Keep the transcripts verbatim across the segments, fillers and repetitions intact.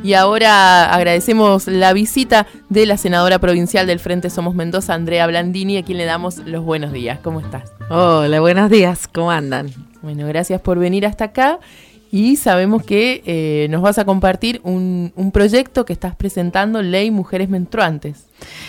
Y ahora agradecemos la visita de la senadora provincial del Frente Somos Mendoza, Andrea Blandini, a quien le damos los buenos días. ¿Cómo estás? Hola, buenos días. ¿Cómo andan? Bueno, gracias por venir hasta acá. Y sabemos que eh, nos vas a compartir un, un proyecto que estás presentando, Ley Mujeres Menstruantes.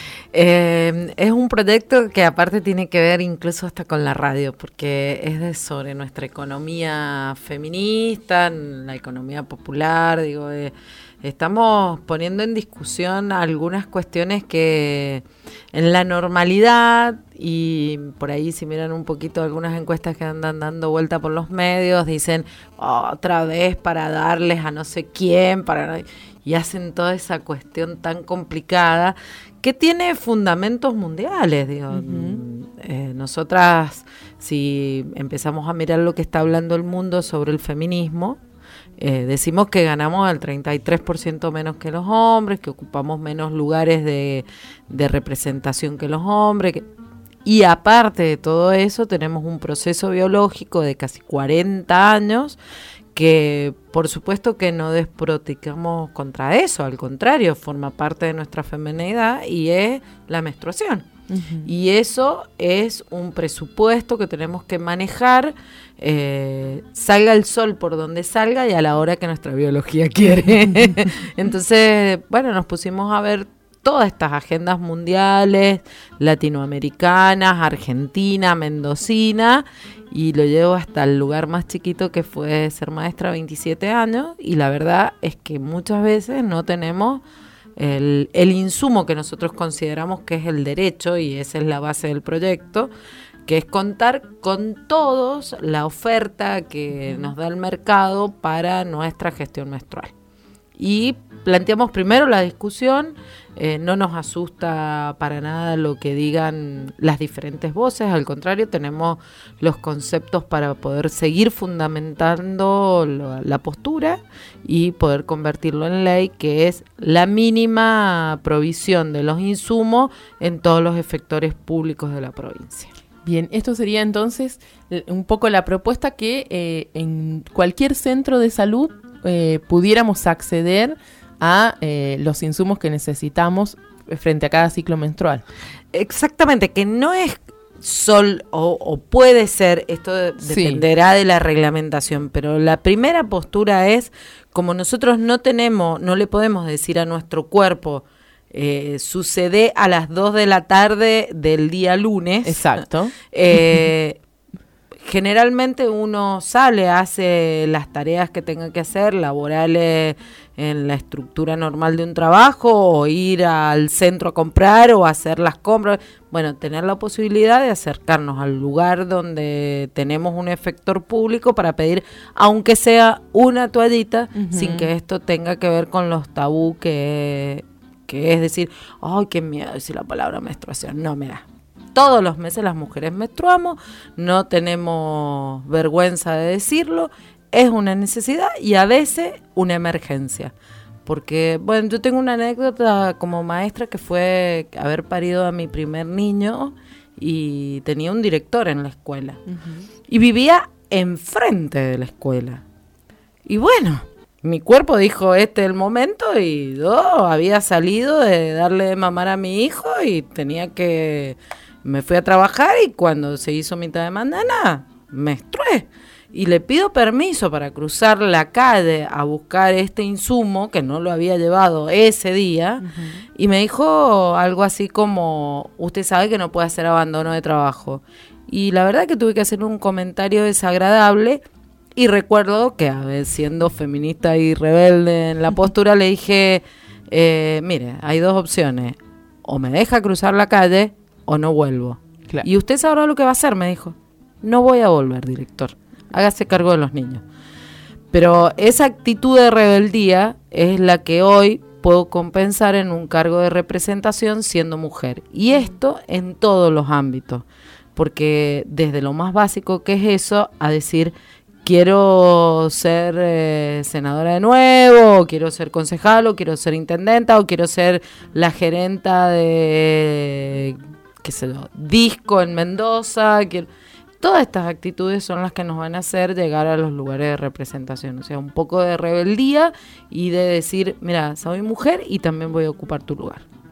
Eh, es un proyecto que aparte tiene que ver incluso hasta con la radio, porque es de sobre nuestra economía feminista, la economía popular, digo, eh, estamos poniendo en discusión algunas cuestiones que en la normalidad, y por ahí si miran un poquito algunas encuestas que andan dando vuelta por los medios, dicen oh, otra vez para darles a no sé quién, para y hacen toda esa cuestión tan complicada que tiene fundamentos mundiales, digo. Uh-huh. eh, nosotras, si empezamos a mirar lo que está hablando el mundo sobre el feminismo, eh, decimos que ganamos el treinta y tres por ciento menos que los hombres, que ocupamos menos lugares de, de representación que los hombres, que, y aparte de todo eso tenemos un proceso biológico de casi cuarenta años que por supuesto que no desprotegemos contra eso, al contrario, forma parte de nuestra feminidad y es la menstruación. Uh-huh. Y eso es un presupuesto que tenemos que manejar, eh, salga el sol por donde salga y a la hora que nuestra biología quiere. Entonces, bueno, nos pusimos a ver todas estas agendas mundiales, latinoamericanas, argentina, mendocina, y lo llevo hasta el lugar más chiquito que fue ser maestra, veintisiete años, y la verdad es que muchas veces no tenemos el, el insumo que nosotros consideramos que es el derecho, y esa es la base del proyecto, que es contar con todos la oferta que nos da el mercado para nuestra gestión menstrual. Y planteamos primero la discusión, eh, no nos asusta para nada lo que digan las diferentes voces, al contrario, tenemos los conceptos para poder seguir fundamentando lo, la postura y poder convertirlo en ley, que es la mínima provisión de los insumos en todos los efectores públicos de la provincia. Bien, esto sería entonces un poco la propuesta que eh, en cualquier centro de salud Eh, pudiéramos acceder a eh, los insumos que necesitamos frente a cada ciclo menstrual. Exactamente, que no es sol o, o puede ser, esto dependerá sí. de la reglamentación, pero la primera postura es, como nosotros no tenemos, no le podemos decir a nuestro cuerpo, eh, sucede a las dos de la tarde del día lunes. Exacto. Eh, Generalmente uno sale, hace las tareas que tenga que hacer, laborales en la estructura normal de un trabajo, o ir al centro a comprar o hacer las compras. Bueno, tener la posibilidad de acercarnos al lugar donde tenemos un efector público para pedir, aunque sea una toallita, uh-huh. sin que esto tenga que ver con los tabú que, que es decir, ay, qué miedo decir la palabra menstruación. No, mira. Todos los meses las mujeres menstruamos, no tenemos vergüenza de decirlo, es una necesidad y a veces una emergencia. Porque, bueno, yo tengo una anécdota como maestra que fue haber parido a mi primer niño y tenía un director en la escuela. Uh-huh. Y vivía enfrente de la escuela. Y bueno, mi cuerpo dijo, este es el momento, y yo había salido de darle de mamar a mi hijo y tenía que... Me fui a trabajar y cuando se hizo mitad de mañana, menstrué. Y le pido permiso para cruzar la calle a buscar este insumo, que no lo había llevado ese día, uh-huh. y me dijo algo así como, usted sabe que no puede hacer abandono de trabajo. Y la verdad que tuve que hacer un comentario desagradable, y recuerdo que, a ver, siendo feminista y rebelde en la postura, le dije, eh, mire, hay dos opciones, o me deja cruzar la calle, o no vuelvo. Claro. Y usted sabrá lo que va a hacer, me dijo. No voy a volver, director. Hágase cargo de los niños. Pero esa actitud de rebeldía es la que hoy puedo compensar en un cargo de representación siendo mujer. Y esto en todos los ámbitos. Porque desde lo más básico que es eso, a decir, quiero ser eh, senadora de nuevo, o quiero ser concejal, o quiero ser intendenta, o quiero ser la gerenta de... qué sé yo, disco en Mendoza, que todas estas actitudes son las que nos van a hacer llegar a los lugares de representación. O sea, un poco de rebeldía y de decir, mira, soy mujer y también voy a ocupar tu lugar.